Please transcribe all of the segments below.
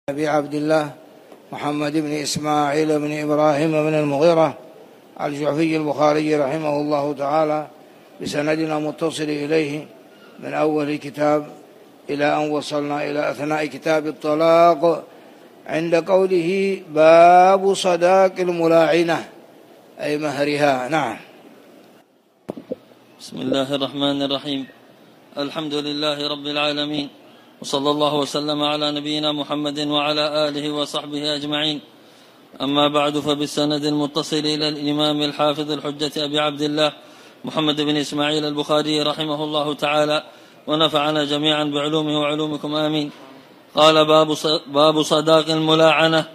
أبي عبد الله محمد بن إسماعيل بن إبراهيم بن المغيرة الجعفي البخاري رحمه الله تعالى بسندنا متصل إليه من أول الكتاب إلى أن وصلنا إلى أثناء كتاب الطلاق عند قوله باب صداق الملاعنة أي مهرها. نعم. بسم الله الرحمن الرحيم. الحمد لله رب العالمين، وصلى الله وسلم على نبينا محمد وعلى آله وصحبه أجمعين. أما بعد، فبالسند المتصل إلى الإمام الحافظ الحجة أبي عبد الله محمد بن إسماعيل البخاري رحمه الله تعالى، ونفعنا جميعا بعلومه وعلومكم آمين. قال باب صداق الملاعنة.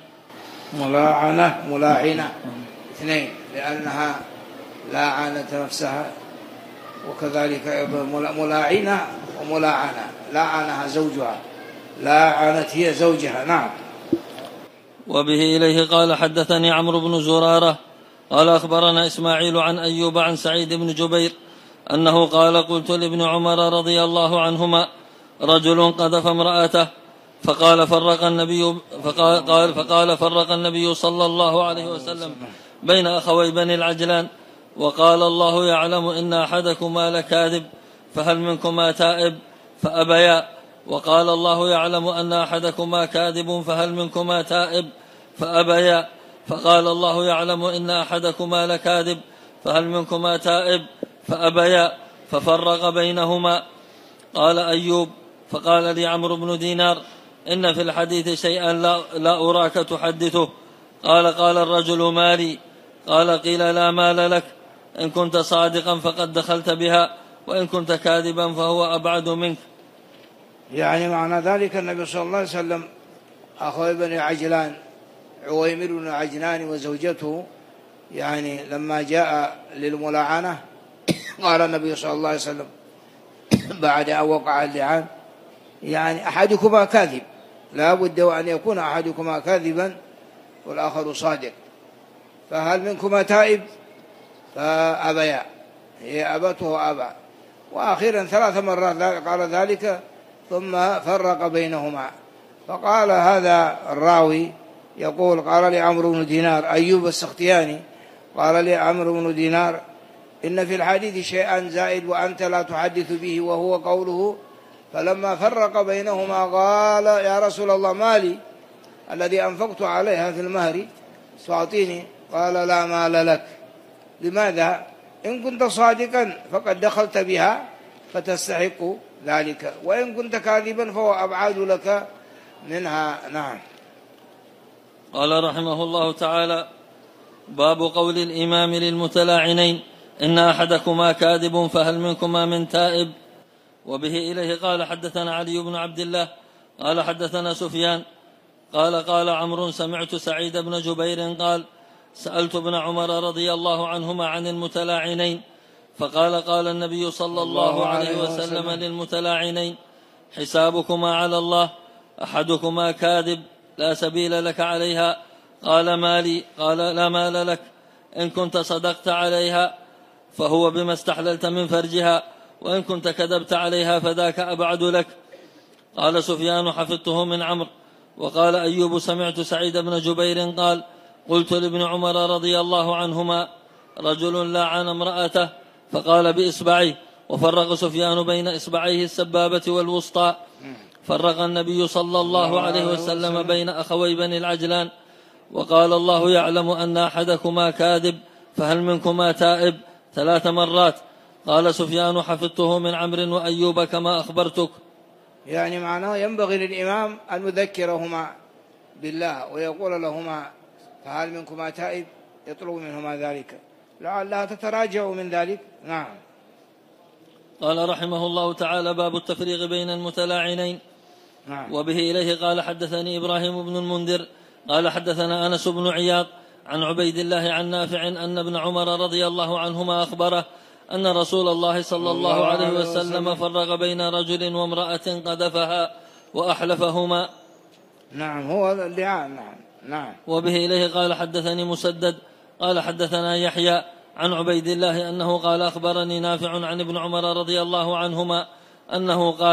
ملاعنة اثنين، لأنها لاعنت نفسها، وكذلك أيضا ملاعنة وملاعنة، لاعنها زوجها، لاعنت هي زوجها. نعم. وبه إليه قال حدثني عمرو بن زرارة قال أخبرنا إسماعيل عن أيوب عن سعيد بن جبير أنه قال قلت لابن عمر رضي الله عنهما رجل قذف امرأته فقال فرق النبي صلى الله عليه وسلم بين أخوي بني العجلان، وقال الله يعلم إن أحدكما لكاذب فهل منكما تائب فأبيا، وقال الله يعلم أن أحدكما كاذب فهل منكما تائب فأبيا، فقال الله يعلم إن أحدكما لكاذب فهل منكما تائب فأبيا، ففرق بينهما. قال أيوب فقال لي عمرو بن دينار إن في الحديث شيئا لا أراك تحدثه. قال الرجل مالي؟ قال قيل لا مال لك، إن كنت صادقا فقد دخلت بها، وإن كنت كاذبا فهو أبعد منك. يعني معنى ذلك النبي صلى الله عليه وسلم أخوي بني عجلان عويمر بن عجلان وزوجته، يعني لما جاء للملاعنة قال النبي صلى الله عليه وسلم بعد أن وقع اللعان يعني أحدكما كاذب، لا بد أن يكون أحدكما كاذبا والآخر صادق، فهل منكما تائب فأبيا، هي أبته وأبى، وأخيرا 3 مرات قال ذلك ثم فرق بينهما. فقال هذا الراوي يقول قال لي عمرو بن دينار، أيوب السختياني قال لي عمرو بن دينار إن في الحديث شيئا زائد وأنت لا تحدث به، وهو قوله فلما فرق بينهما قال يا رسول الله مالي الذي أنفقت عليها في المهر تعطيني؟ قال لا مال لك. لماذا؟ إن كنت صادقا فقد دخلت بها فتستحق ذلك، وإن كنت كاذبا فهو أبعد لك منها. نعم. قال رحمه الله تعالى باب قول الإمام للمتلاعنين إن أحدكما كاذب فهل منكما من تائب. وبه إليه قال حدثنا علي بن عبد الله قال حدثنا سفيان قال عمرو سمعت سعيد بن جبير قال سألت ابن عمر رضي الله عنهما عن المتلاعنين، فقال النبي صلى الله عليه وسلم للمتلاعنين حسابكما على الله، أحدكما كاذب لا سبيل لك عليها، قال مالي؟ قال لا مال لك، إن كنت صدقت عليها فهو بما استحللت من فرجها، وإن كنت كذبت عليها فذاك أبعد لك. قال سفيان حفظته من عمرو. وقال أيوب سمعت سعيد بن جبير قال قلت لابن عمر رضي الله عنهما رجل لعن امرأته فقال بإصبعيه، وفرق سفيان بين إصبعيه السبابة والوسطى. فرق النبي صلى الله عليه وسلم بين أخوي بني العجلان، وقال الله يعلم أن أحدكما كاذب فهل منكما تائب 3 مرات. قال سفيان حفظته من عمرو وأيوب كما أخبرتك. يعني معناه ينبغي للإمام أن يذكرهما بالله ويقول لهما فهل منكما تائب، يطلب منهما ذلك لعلها تتراجع من ذلك. نعم. قال رحمه الله تعالى باب التفريق بين المتلاعنين. نعم. وبه إليه قال حدثني إبراهيم بن المنذر قال حدثنا أنس بن عياض عن عبيد الله عن نافع أن ابن عمر رضي الله عنهما أخبره أن رسول الله صلى الله عليه وسلم فرق بين رجل وامرأة قذفها وأحلفهما. نعم، هو اللعان. نعم. وبه إليه قال حدثني مسدد قال حدثنا يحيى عن عبيد الله أنه قال أخبرني نافع عن ابن عمر رضي الله عنهما أنه قال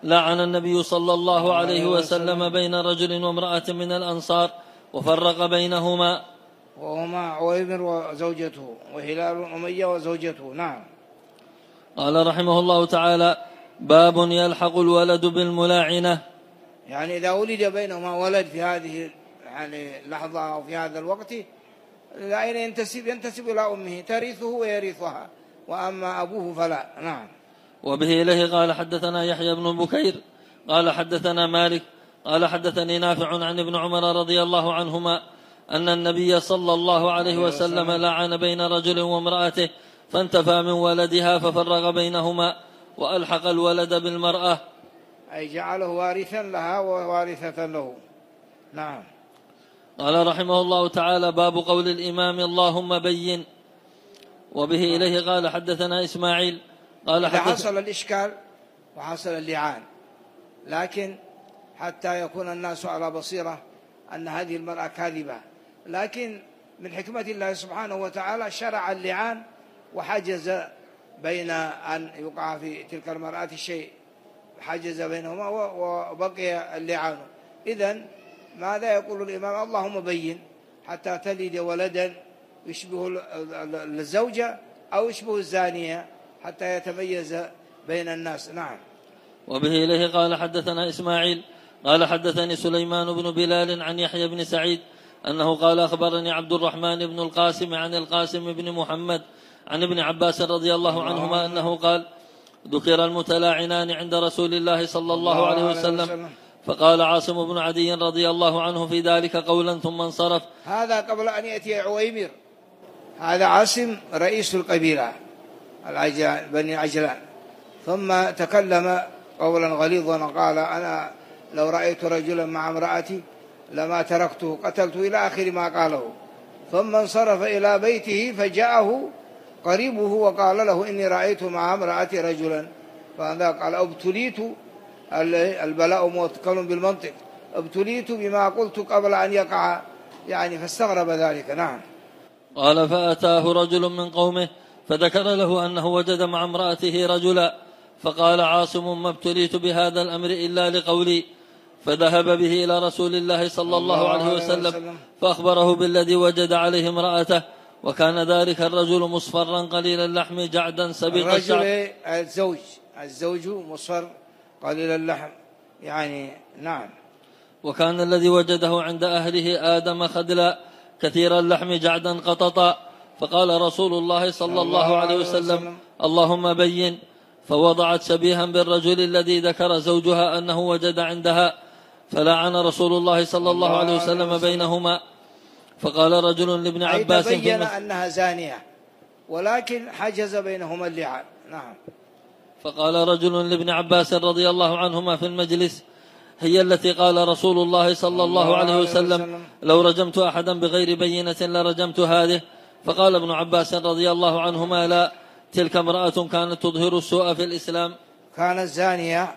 لعن النبي صلى الله عليه وسلم بين رجل وامرأة من الأنصار وفرق بينهما، وهما عويمر وزوجته وهلال أمية وزوجته. نعم. قال رحمه الله تعالى: باب يلحق الولد بالملاعنة. يعني إذا ولد بينهما ولد في هذه اللحظة أو في هذا الوقت، لأين ينتسب إلى أمه، ترثه ويرثها، وأما أبوه فلا. نعم. وبه إليه قال حدثنا يحيى بن بكير قال حدثنا مالك قال حدثني نافع عن ابن عمر رضي الله عنهما أن النبي صلى الله عليه وسلم لعن بين رجل وامرأته فانتفى من ولدها ففرق بينهما وألحق الولد بالمرأة، أي جعله وارثا لها ووارثة له. نعم. قال رحمه الله تعالى: باب قول الإمام اللهم بين. وبه إليه قال حدثنا إسماعيل قال إذا حصل الإشكال وحصل اللعان، لكن حتى يكون الناس على بصيرة أن هذه المرأة كاذبة، لكن من حكمة الله سبحانه وتعالى شرع اللعان وحجز بين أن يقع في تلك المرأة الشيء، حجز بينهما وبقي اللعان. إذن ماذا يقول الإمام؟ اللهم بين، حتى تلد ولدا يشبه الزوجة أو يشبه الزانية، حتى يتميز بين الناس. نعم. وبه إليه قال حدثنا إسماعيل قال حدثني سليمان بن بلال عن يحيى بن سعيد أنه قال أخبرني عبد الرحمن بن القاسم عن القاسم بن محمد عن ابن عباس رضي الله عنهما أنه قال: ذكر المتلاعنان عند رسول الله صلى الله عليه وسلم، فقال عاصم بن عدي رضي الله عنه في ذلك قولا ثم انصرف. هذا قبل أن يأتي عويمر. هذا عاصم رئيس القبيلة بني عجلان، ثم تكلم قولا غليظا وقال: أنا لو رأيت رجلا مع امرأتي لما تركته قتلته، إلى آخر ما قاله. ثم انصرف إلى بيته فجاءه قريبه وقال له: إني رأيت مع امرأتي رجلا. فهذا قال: ابتليت، البلاء موكل بالمنطق، ابتليت بما قلت قبل أن يقع، يعني فاستغرب ذلك. نعم. قال: فأتاه رجل من قومه فذكر له أنه وجد مع امرأته رجلا، فقال عاصم: ما ابتليت بهذا الأمر إلا لقولي. فذهب به إلى رسول الله صلى الله عليه وسلم فأخبره بالذي وجد عليه امرأته، وكان ذلك الرجل مصفرا قليل اللحم جعدا سبيق الشعر. الزوج مصفر قليل اللحم يعني. نعم. وكان الذي وجده عند أهله آدم خدلا كثير اللحم جعدا قططا. فقال رسول الله صلى الله عليه وسلم: اللهم بين. فوضعت شبيها بالرجل الذي ذكر زوجها أنه وجد عندها، فلعن رسول الله صلى الله عليه وسلم بينهما. فقال رجل لابن عباس: تبين أنها زانية، ولكن حجز بينهما اللعان. نعم. فقال رجل لابن عباس رضي الله عنهما في المجلس: هي التي قال رسول الله صلى الله عليه وسلم: لو رجمت أحدا بغير بينة لرجمت هذه. فقال ابن عباس رضي الله عنهما: لا، تلك امرأة كانت تظهر السوء في الإسلام، كانت زانية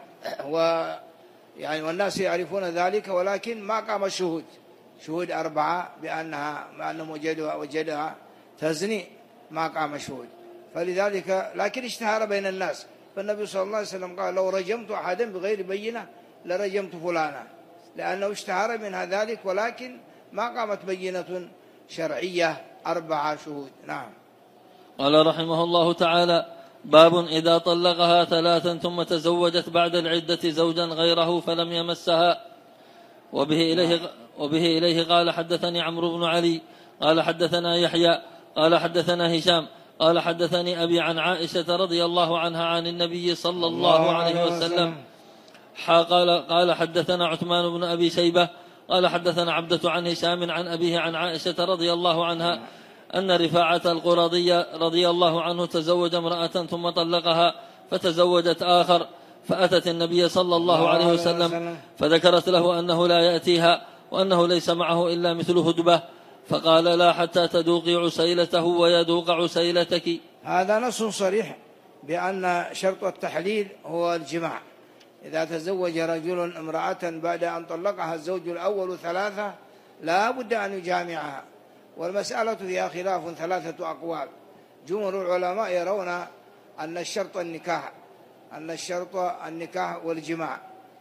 والناس يعرفون ذلك، ولكن ما قام شهود 4 بأنهم وجدها تزني، ما قام شهود، فلذلك لكن اشتهر بين الناس. فالنبي صلى الله عليه وسلم قال: لو رجمت أحدا بغير بينة لرجمت فلانا، لأنه اشتهر منها ذلك، ولكن ما قامت بينة شرعية 4 شهود. نعم. قال رحمه الله تعالى: باب إذا طلقها 3 ثم تزوجت بعد العدة زوجا غيره فلم يمسها. وبه إليه قال حدثني عمرو بن علي قال حدثنا يحيى قال حدثنا هشام قال حدثني أبي عن عائشة رضي الله عنها عن النبي صلى الله عليه وسلم قال حدثنا عثمان بن أبي شيبة قال حدثنا عبدة عن هشام عن أبيه عن عائشة رضي الله عنها أن رفاعة القرظي رضي الله عنه تزوج امرأة ثم طلقها فتزوجت آخر، فأتت النبي صلى الله عليه وسلم فذكرت له أنه لا يأتيها وأنه ليس معه إلا مثل هدبة، فقال: لا حتى تذوقي عسيلته ويذوق عسيلتك. هذا نص صريح بأن شرط التحليل هو الجماع. إذا تزوج رجل امرأة بعد أن طلقها الزوج الأول 3 لا بد أن يجامعها، والمسألة فيها خلاف 3 أقوال. جمهور العلماء يرون أن الشرط النكاح، أن الشرط النكاح والجماع.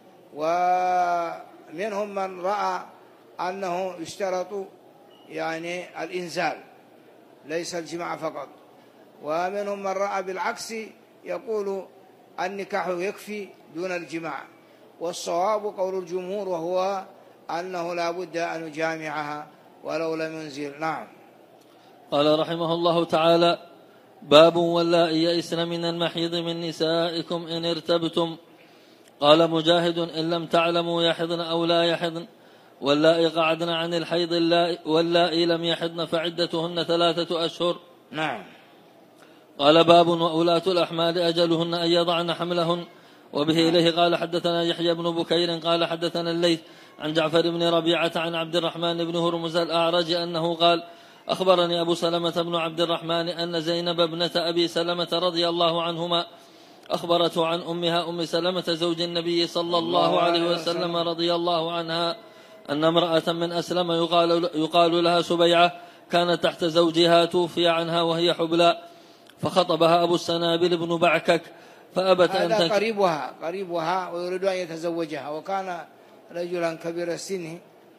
ومنهم من رأى أنه يشترط يعني الإنزال ليس الجماع فقط، ومنهم من رأى بالعكس يقول النكاح يكفي دون الجماع. والصواب قول الجمهور وهو أنه لا بد أن يجامعها ولو لم ينزل. نعم. قال رحمه الله تعالى: باب واللائي يئسن من المحيض من نسائكم إن ارتبتم. قال مجاهد: إن لم تعلموا يحضن أو لا يحضن، واللائي قعدن عن الحيض واللائي لم يحضن فعدتهن 3 أشهر. نعم. قال: باب وأولاة الأحمال أجلهن أن يضعن حملهن. وبه إليه قال حدثنا يحيى بن بكير قال حدثنا الليث عن جعفر بن ربيعة عن عبد الرحمن بن هرمز الأعرج أنه قال: أخبرني أبو سلمة بن عبد الرحمن أن زينب ابنة أبي سلمة رضي الله عنهما أخبرته عن أمها أم سلمة زوج النبي صلى الله عليه وسلم رضي الله عنها أن امرأة من أسلم يقال لها سبيعة كانت تحت زوجها توفي عنها وهي حبلى، فخطبها أبو السنابل بن بعكك فأبت أن هذا قريبها ويريد أن يتزوجها، وكان رجلا كبير السن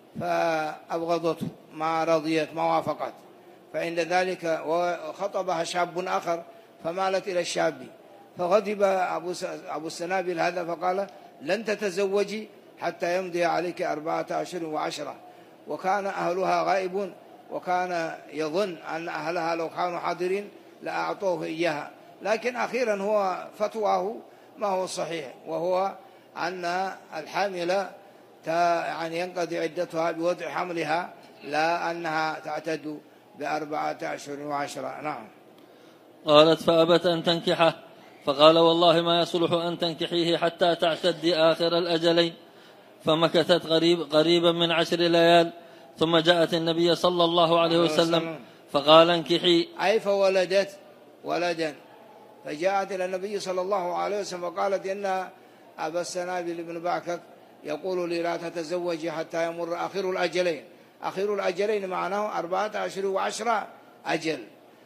فأبغضته ما رضيت ما وافقت، فعند ذلك وخطبها شاب آخر فمالت إلى الشاب، فغضب أبو السنابل هذا فقال: لن تتزوجي حتى يمضي عليك 4 أشهر و10. وكان أهلها غائبون، وكان يظن أن أهلها لو كانوا حاضرين لأعطوه إياها، لكن أخيرا هو فتواه ما هو صحيح، وهو أن الحامل يعني ينقضي عدتها بوضع حملها لا أنها تعتد ب4 أشهر و10. نعم. قالت: فأبت أن تنكحه، فقال: والله ما يصلح أن تنكحيه حتى تعتدي آخر الأجلين. فمكثت قريبا من 10 ليال، ثم جاءت النبي صلى الله عليه وسلم فقال: انكحي، أي فولدت ولدا، فجاءت إلى النبي صلى الله عليه وسلم وقالت: إن أبا السنابل بن بعكك يقول لي لا تتزوجي حتى يمر آخر الأجلين. آخر الأجلين معناه 4 أشهر و10 أجل،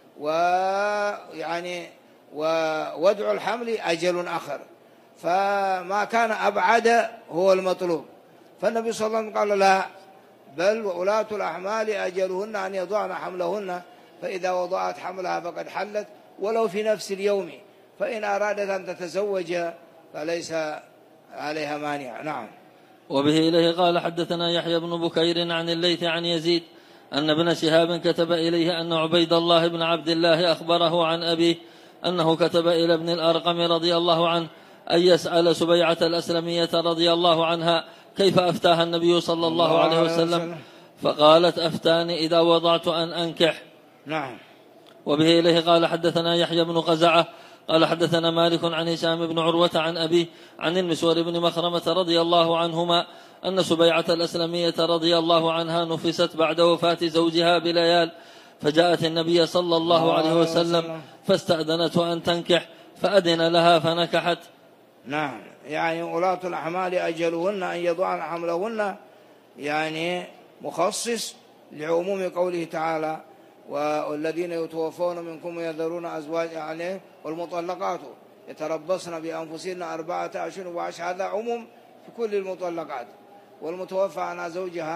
ويعني ووضع الحمل أجل آخر، فما كان أبعد هو المطلوب. فالنبي صلى الله عليه وسلم قال: لا، بل وأولاة الأحمال أجلهن أن يضعن حملهن، فإذا وضعت حملها فقد حلت ولو في نفس اليوم، فإن أرادت أن تتزوج فليس عليها مانع. نعم. وبه إليه قال حدثنا يحيى بن بكير عن الليث عن يزيد أن ابن شهاب كتب إليه أن عبيد الله بن عبد الله أخبره عن أبيه أنه كتب إلى ابن الأرقم رضي الله عنه أن يسأل سبيعة الأسلمية رضي الله عنها كيف أفتاها النبي صلى الله عليه وسلم، فقالت: أفتاني إذا وضعت أن أنكح. نعم. وبه إليه قال حدثنا يحيى بن قزعة قال حدثنا مالك عن هشام بن عروة عن أبيه عن المسور بن مخرمة رضي الله عنهما أن سبيعة الأسلمية رضي الله عنها نفست بعد وفاة زوجها بليال، فجاءت النبي صلى الله عليه وسلم فاستأذنته أن تنكح فأذن لها فنكحت. نعم. يعني ولاة الأحمال أجلهن أن يضعن حملهن، يعني مخصص لعموم قوله تعالى: والذين يتوفون منكم ويذرون أزواج، يعني والمطلقات يتربصن بأنفسهن 4 أشهر و10. هذا عموم في كل المطلقات، والمتوفى عنها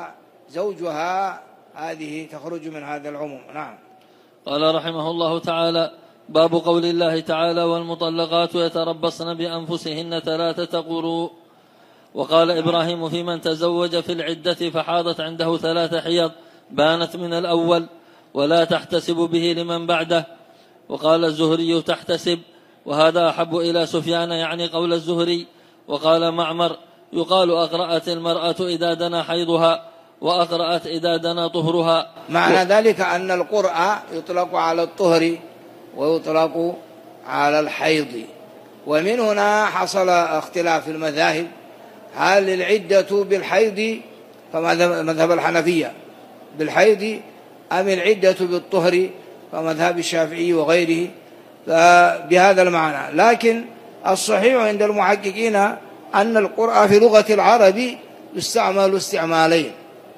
زوجها هذه تخرج من هذا العموم. نعم. قال رحمه الله تعالى: باب قول الله تعالى: والمطلقات يتربصن بأنفسهن 3 قروء. وقال إبراهيم في من تزوج في العدة فحاضت عنده 3 حيض بانت من الأول ولا تحتسب به لمن بعده. وقال الزهري: تحتسب، وهذا أحب إلى سفيان، يعني قول الزهري. وقال معمر: يقال أقرأت المرأة إذا دنا حيضها، وأقرأت إذا دنا طهرها. معنى ذلك أن القرء يطلق على الطهر ويطلق على الحيض. ومن هنا حصل اختلاف في المذاهب، هل العدة بالحيض فمذهب الحنفية بالحيض أم العدة بالطهر فمذهب الشافعي وغيره، بهذا المعنى. لكن الصحيح عند المحققين أن القرء في لغة العرب يستعمل استعمالين،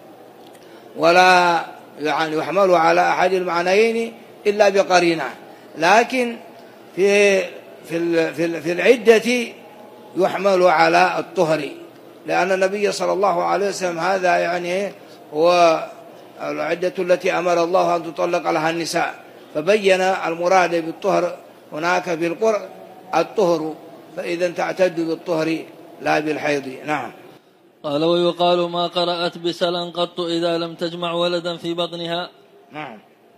ولا يعني يحمل على أحد المعنيين إلا بقرينة. لكن في في العدة يحمل على الطهر، لأن النبي صلى الله عليه وسلم هذا يعني هو العدة التي أمر الله أن تطلق لها النساء، فبين المراد بالطهر هناك في القرآن الطهر، فإذا تعتد بالطهر لا بالحيض. نعم. قال ويقال ما قرأت بسلا قط إذا لم تجمع ولدا في بطنها. نعم.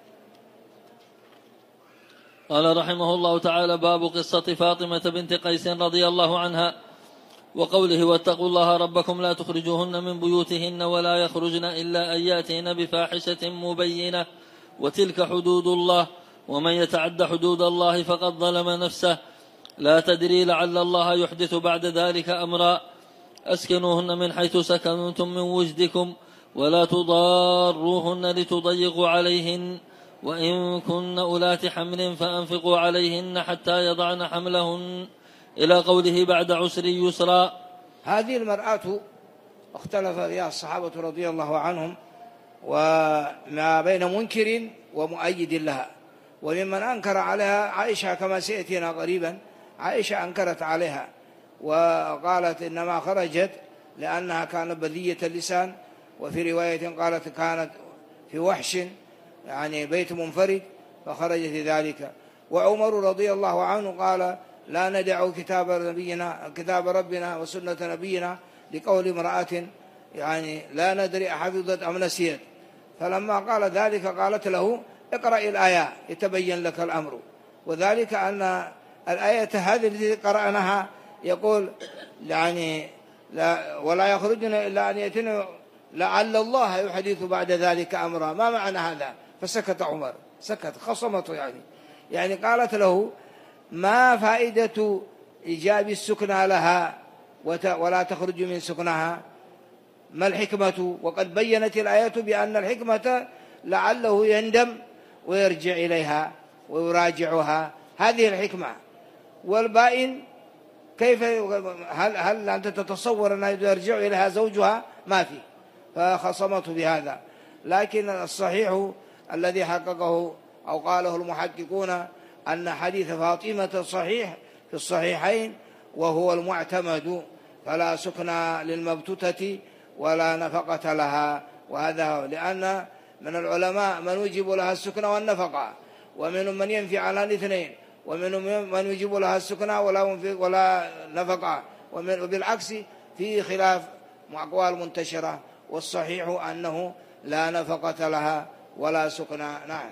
قال رحمه الله تعالى باب قصة فاطمة بنت قيس رضي الله عنها وقوله واتقوا الله ربكم لا تخرجوهن من بيوتهن ولا يخرجن إلا أن يأتين بفاحشة مبينة وتلك حدود الله ومن يتعد حدود الله فقد ظلم نفسه لا تدري لعل الله يحدث بعد ذلك أمرا أسكنوهن من حيث سكنتم من وجدكم ولا تضاروهن لتضيقوا عليهن وإن كن أولات حمل فأنفقوا عليهن حتى يضعن حملهن إلى قوله بعد عسر يسرا. هذه المرأة اختلف فيها الصحابة رضي الله عنهم وما بين منكر ومؤيد لها، وممن أنكر عليها عائشة كما سيأتينا قريبا. عائشة أنكرت عليها وقالت إنما خرجت لأنها كانت بذية اللسان، وفي رواية قالت كانت في وحش يعني بيت منفرد فخرجت ذلك. وعمر رضي الله عنه قال لا ندع كتاب ربنا وسنة نبينا لقول امرأة يعني لا ندري أحفظت أم نسيت، فلما قال ذلك قالت له اقرأ الآية يتبين لك الأمر، وذلك أن الآية هذه التي قرأناها يقول يعني ولا يخرجن إلا أن يأتين لعل الله يحدث بعد ذلك أمرا. ما معنى هذا؟ فسكت عمر، سكت، خصمته يعني قالت له ما فائدة إيجاب السكنى لها ولا تخرج من سكنها؟ ما الحكمة؟ وقد بينت الآية بأن الحكمة لعله يندم ويرجع إليها ويراجعها، هذه الحكمة. والبائن كيف هل أنت تتصور أنه يرجع إليها زوجها؟ ما في، فخصمته بهذا. لكن الصحيح الذي حققه أو قاله المحققون أن حديث فاطمة صحيح في الصحيحين وهو المعتمد، فلا سكنى للمبتوتة ولا نفقة لها. وهذا لأن من العلماء من يجب لها السكنى والنفقة، ومنهم من ينفي على الاثنين، ومنهم من يجب لها السكنى ولا نفقة، وبالعكس في خلاف أقوال منتشرة، والصحيح أنه لا نفقة لها ولا سكنى. نعم.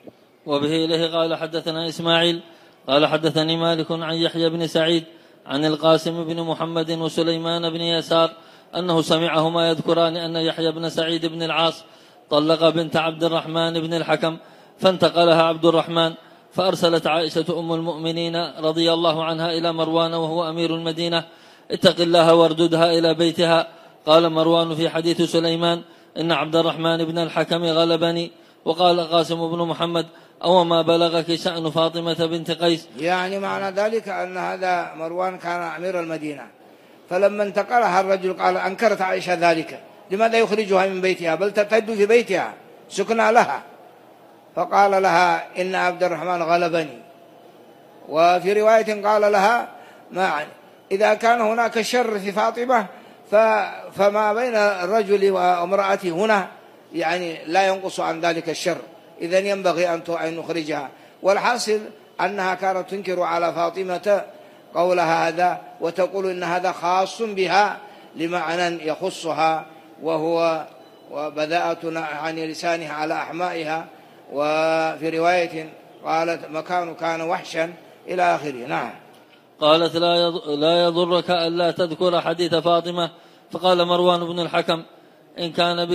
وبه إليه قال حدثنا إسماعيل قال حدثني مالك عن يحيى بن سعيد عن القاسم بن محمد وسليمان بن يسار أنه سمعهما يذكران أن يحيى بن سعيد بن العاص طلق بنت عبد الرحمن بن الحكم فانتقلها عبد الرحمن، فأرسلت عائشة أم المؤمنين رضي الله عنها إلى مروان وهو أمير المدينة اتق الله وارددها إلى بيتها. قال مروان في حديث سليمان إن عبد الرحمن بن الحكم غلبني. وقال قاسم بن محمد أو ما بلغك شأن فاطمة بنت قيس؟ يعني معنى ذلك أن هذا مروان كان أمير المدينة، فلما انتقلها الرجل قال أنكرت عائشة ذلك، لماذا يخرجها من بيتها بل تعتد في بيتها سكنى لها؟ فقال لها إن عبد الرحمن غلبني. وفي رواية قال لها إذا كان هناك شر في فاطمة فما بين الرجل وامرأته هنا يعني لا ينقص عن ذلك الشر، إذن ينبغي أن نخرجها. والحاصل أنها كانت تنكر على فاطمة قولها هذا وتقول إن هذا خاص بها لمعنى يخصها، وهو وبذاءة عن لسانها على أحمائها. وفي رواية قالت مكان كان وحشا إلى آخره. نعم. قالت لا يضرك ألا تذكر حديث فاطمة. فقال مروان بن الحكم إن كان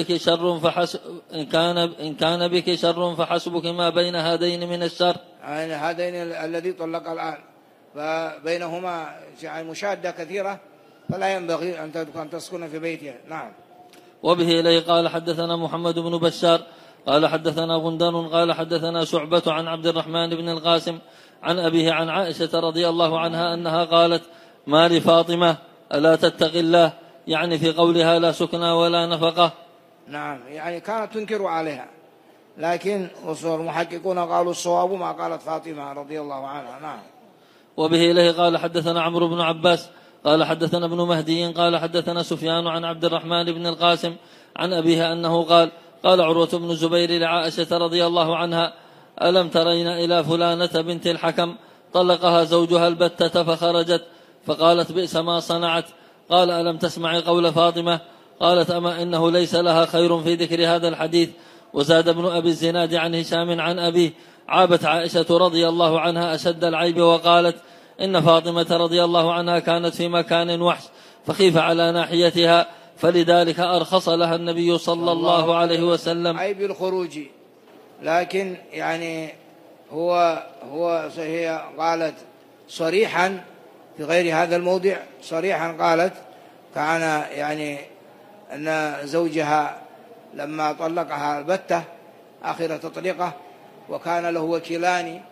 بك شر فحسبك ما بين هذين من الشر. يعني هذين الذي طلق الآن فبينهما مشادة كثيرة، فلا ينبغي أن تسكن في بيتها. نعم. وبه إليه قال حدثنا محمد بن بشار قال حدثنا غندر قال حدثنا شعبة عن عبد الرحمن بن القاسم عن أبيه عن عائشة رضي الله عنها أنها قالت ما لفاطمة ألا تتق الله، يعني في قولها لا سكنى ولا نفقة. نعم، يعني كانت تنكر عليها، لكن المحققون قالوا الصواب ما قالت فاطمة رضي الله عنها. نعم. وبه إليه قال حدثنا عمرو بن عباس قال حدثنا ابن مهدي قال حدثنا سفيان عن عبد الرحمن بن القاسم عن أبيها أنه قال قال عروة بن الزبير لعائشة رضي الله عنها ألم ترين إلى فلانة بنت الحكم طلقها زوجها البتة فخرجت فقالت بئس ما صنعت. قال ألم تسمعي قول فاطمة؟ قالت أما إنه ليس لها خير في ذكر هذا الحديث. وزاد ابن أبي الزناد عن هشام عن أبيه عابت عائشة رضي الله عنها أشد العيب وقالت إن فاطمة رضي الله عنها كانت في مكان وحش فخيف على ناحيتها فلذلك أرخص لها النبي صلى الله عليه وسلم عيب الخروج. لكن يعني هي قالت صريحا في غير هذا الموضع صريحا قالت كان يعني أن زوجها لما طلقها البتة آخر تطليقه وكان له وكيلان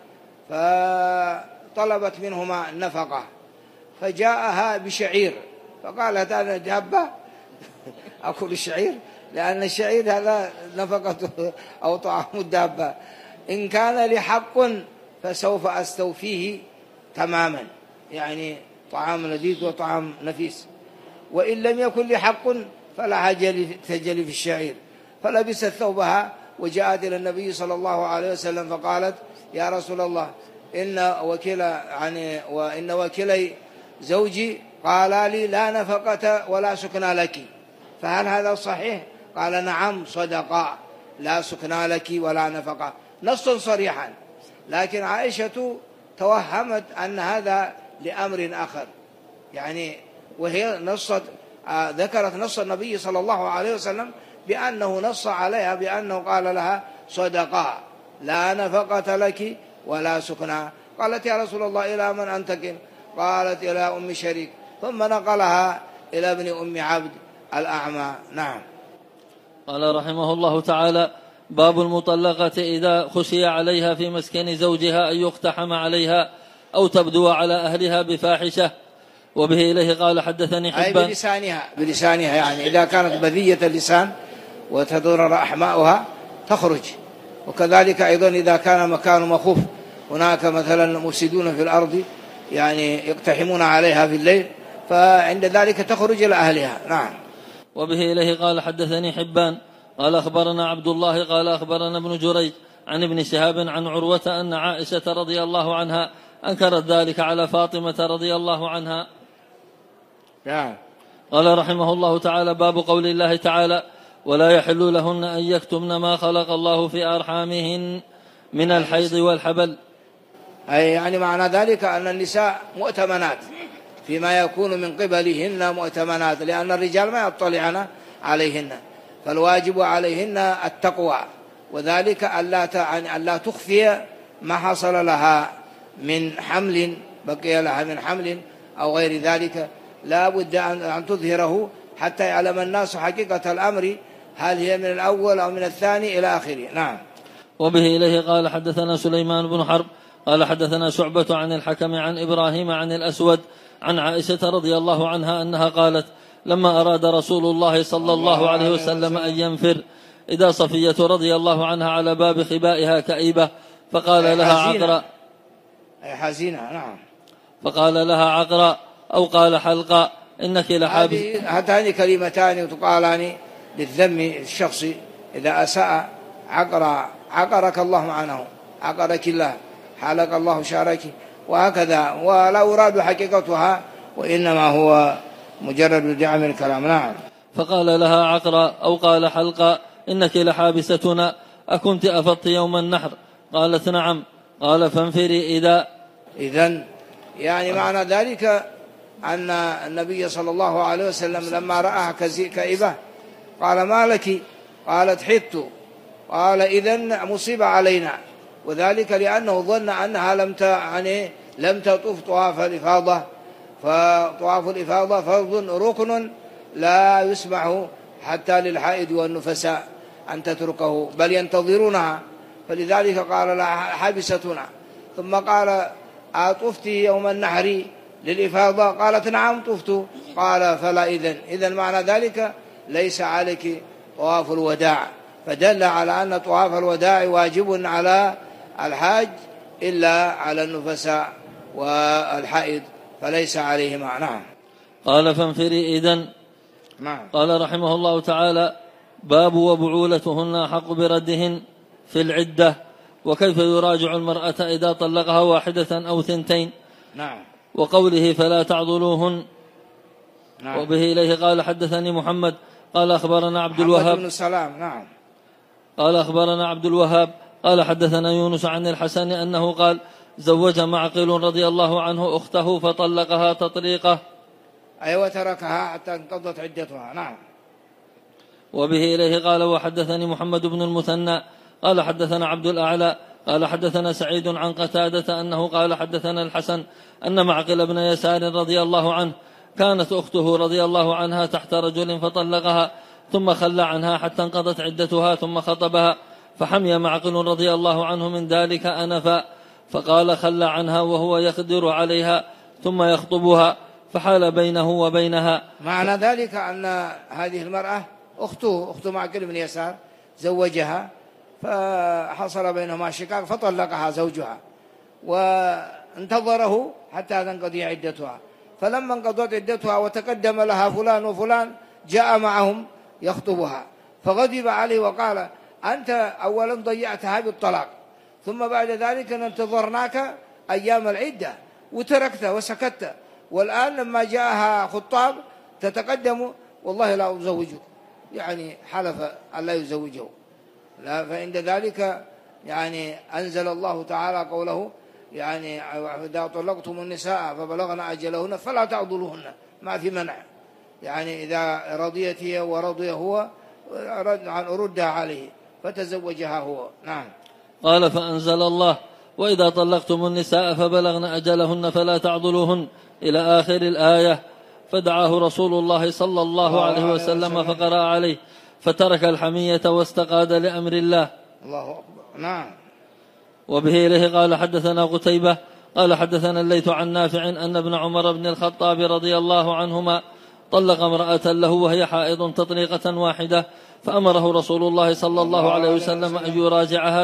فطلبت منهما النفقة فجاءها بشعير فقالت أنا دابة أكل الشعير لأن الشعير هذا نفقته أو طعام الدابة إن كان لي حق فسوف أستوفيه تماما يعني طعام لذيذ وطعام نفيس وإن لم يكن لي حق فلا تجلي في الشعير. فلبست ثوبها وجاءت إلى النبي صلى الله عليه وسلم فقالت يا رسول الله وإن وكيلي زوجي قال لي لا نفقة ولا سكنى لك فهل هذا صحيح؟ قال نعم صدقا لا سكنى لك ولا نفقة نص صريحا. لكن عائشة توهمت أن هذا لأمر آخر يعني وهي ذكرت نص النبي صلى الله عليه وسلم بأنه نص عليها بأنه قال لها صدقا لا نفقة لك ولا سكنى. قالت يا رسول الله إلى من أنتقل؟ قالت إلى أم شريك ثم نقلها إلى ابن أم عبد الأعمى. نعم. قال رحمه الله تعالى باب المطلقة إذا خشي عليها في مسكن زوجها أن يقتحم عليها أو تبدو على أهلها بفاحشة. وبه إليه قال حدثني حبان بلسانها يعني إذا كانت بذية اللسان وتضرر أحماؤها تخرج. وكذلك أيضا إذا كان مكان مخوف هناك مثلا مفسدون في الأرض يعني يقتحمون عليها في الليل فعند ذلك تخرج إلى أهلها. نعم. وبه إليه قال حدثني حبان قال أخبرنا عبد الله قال أخبرنا ابن جريج عن ابن شهاب عن عروة أن عائشة رضي الله عنها أنكرت ذلك على فاطمة رضي الله عنها. نعم. قال رحمه الله تعالى باب قول الله تعالى ولا يحل لهن أن يكتمن ما خلق الله في أرحامهن من الحيض والحبل. أي يعني معنى ذلك أن النساء مؤتمنات فيما يكون من قبلهن مؤتمنات لأن الرجال ما يطلعن عليهن فالواجب عليهن التقوى وذلك ألا تخفي ما حصل لها من حمل بقي لها من حمل أو غير ذلك لا بد أن تظهره حتى يعلم الناس حقيقة الأمر هل هي من الأول أو من الثاني إلى آخره. نعم. وبه إليه قال حدثنا سليمان بن حرب قال حدثنا شعبة عن الحكم عن إبراهيم عن الأسود عن عائشة رضي الله عنها أنها قالت لما أراد رسول الله صلى الله عليه وسلم أن ينفر إذا صفية رضي الله عنها على باب خبائها كئيبة فقال لها عقرأ حزينة. نعم. فقال لها عقرأ أو قال حلقة إنك لحابس. هاتان كلمتان تقالان للذم الشخصي إذا أساء عقرك الله معناه عقرك الله حالك الله شارك وهكذا ولا أراد حقيقتها وإنما هو مجرد دعم الكلام. نعم. فقال لها عقرأ أو قال حلقة إنك لحابستنا أكنت أفضت يوم النحر؟ قالت نعم. قال فانفري إذن يعني معنى ذلك أن النبي صلى الله عليه وسلم لما رأها كئيبة قال ما لك؟ قالت حدت. قال إذن مصيبة علينا وذلك لأنه ظن أنها لم تطوف طواف الإفاضة فطواف الإفاضة فرض ركن لا يسمح حتى للحائض والنفساء أن تتركه بل ينتظرونها فلذلك قال لها حبستنا. ثم قال أطفت يوم النحر للإفاضة؟ قالت نعم طفت. قال فلا إذن معنى ذلك ليس عليك طواف الوداع فدل على أن طواف الوداع واجب على الحاج إلا على النفساء والحائض فليس عليهما. نعم. قال فانفري إذن. نعم. قال رحمه الله تعالى: باب وبعولتهن أحق بردهن في العدة، وكيف يراجع المرأة إذا طلقها واحدة أو ثنتين. نعم. وقوله فلا تعضلوهن. نعم. وبه إليه قال حدثني محمد قال أخبرنا عبد الوهاب بن سلام. نعم. قال أخبرنا عبد الوهاب قال حدثنا يونس عن الحسن أنه قال: زوج معقل رضي الله عنه أخته فطلقها تطليقه، أي وتركها حتى انقضت عدتها. نعم. وبه إليه قال وحدثني محمد بن المثنى قال حدثنا عبد الأعلى قال حدثنا سعيد عن قتادة أنه قال حدثنا الحسن أن معقل بن يسار رضي الله عنه كانت أخته رضي الله عنها تحت رجل فطلقها ثم خلى عنها حتى انقضت عدتها ثم خطبها، فحمي معقل رضي الله عنه من ذلك أنفا، فقال خلى عنها وهو يقدر عليها ثم يخطبها، فحال بينه وبينها. معنى ذلك أن هذه المرأة أخت معقل بن يسار زوجها، فحصل بينهما شقاق فطلقها زوجها وانتظره حتى تنقضي عدتها، فلما انقضت عدتها وتقدم لها فلان وفلان جاء معهم يخطبها، فغضب عليه وقال: أنت أولا ضيعتها بالطلاق، ثم بعد ذلك انتظرناك أيام العدة وتركت وسكت، والآن لما جاءها خطاب تتقدم والله لا أزوجك، يعني حلف أن لا يزوجه. لا، فعند ذلك يعني أنزل الله تعالى قوله: يعني إذا طلقتم النساء فبلغن أجلهن فلا تعضلوهن، ما في منع، يعني إذا رضيت هي ورضي هو عن أردها عليه فتزوجها هو. نعم. قال فأنزل الله: وإذا طلقتم النساء فبلغن أجلهن فلا تعضلوهن إلى آخر الآية، فدعاه رسول الله صلى الله عليه وسلم فقرأ عليه فترك الحمية واستقاد لأمر الله. الله أكبر. نعم. وبه إليه قال حدثنا قتيبة قال حدثنا الليث عن نافع أن ابن عمر بن الخطاب رضي الله عنهما طلق امرأة له وهي حائض تطليقة واحدة، فأمره رسول الله صلى الله عليه وسلم أن يراجعها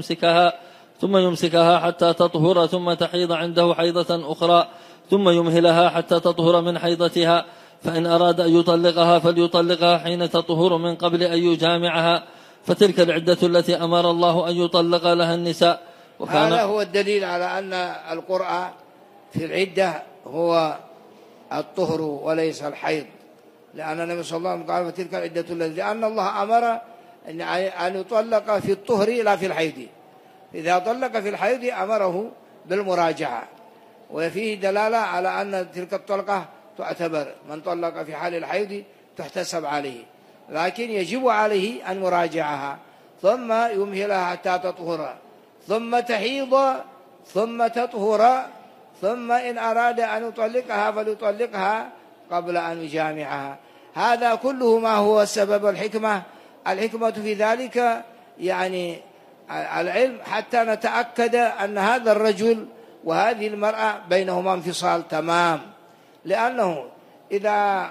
ثم يمسكها حتى تطهر ثم تحيض عنده حيضة أخرى ثم يمهلها حتى تطهر من حيضتها، فإن أراد أن يطلقها فليطلقها حين تطهر من قبل أن يجامعها، فتلك العدة التي أمر الله أن يطلق لها النساء. هذا هو الدليل على أن القرآن في العدة هو الطهر وليس الحيض، لأن النبي صلى الله عليه وسلم قال فتلك العدة التي، لأن الله أمر أن يطلق في الطهر لا في الحيض، إذا طلق في الحيض أمره بالمراجعة، وفيه دلالة على أن تلك الطلقة تعتبر، من طلق في حال الحيض تحتسب عليه، لكن يجب عليه أن يراجعها ثم يمهلها حتى تطهر ثم تحيض ثم تطهر، ثم إن أراد أن يطلقها فليطلقها قبل أن يجامعها. هذا كله ما هو السبب الحكمة في ذلك، يعني العلم، حتى نتأكد أن هذا الرجل وهذه المرأة بينهما انفصال تمام، لأنه إذا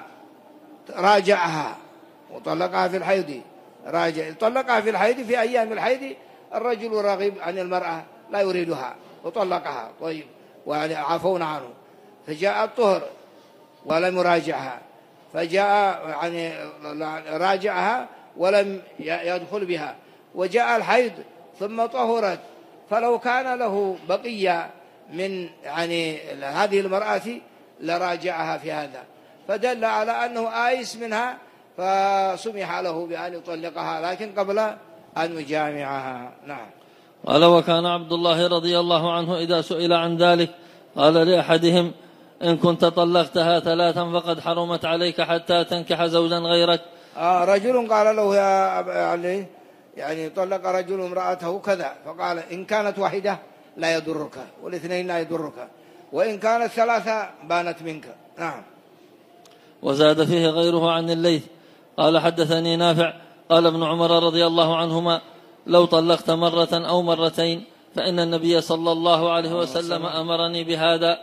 راجعها وطلقها في الحيض طلقها في الحيض في أيام الحيض، الرجل راغب عن المرأة لا يريدها وطلقها، طيب وعفونا عنه، فجاء الطهر ولم يراجعها، فجاء يعني راجعها ولم يدخل بها، وجاء الحيض ثم طهرت، فلو كان له بقية من يعني هذه المرأة لراجعها في هذا، فدل على أنه آيس منها فسمح له بأن يطلقها لكن قبل أن يجامعها. نعم. قال وكان عبد الله رضي الله عنه إذا سئل عن ذلك قال لأحدهم: إن كنت طلقتها 3 فقد حرمت عليك حتى تنكح زوجا غيرك. رجل قال له: يا علي، يعني طلق رجل امرأته كذا، فقال: إن كانت واحدة لا يضرك، والاثنين لا يضرك، وإن كانت 3 بانت منك. نعم. وزاد فيه غيره عن الليث قال حدثني نافع قال ابن عمر رضي الله عنهما: لو طلقت مرة أو مرتين فإن النبي صلى الله عليه وسلم أمرني بهذا.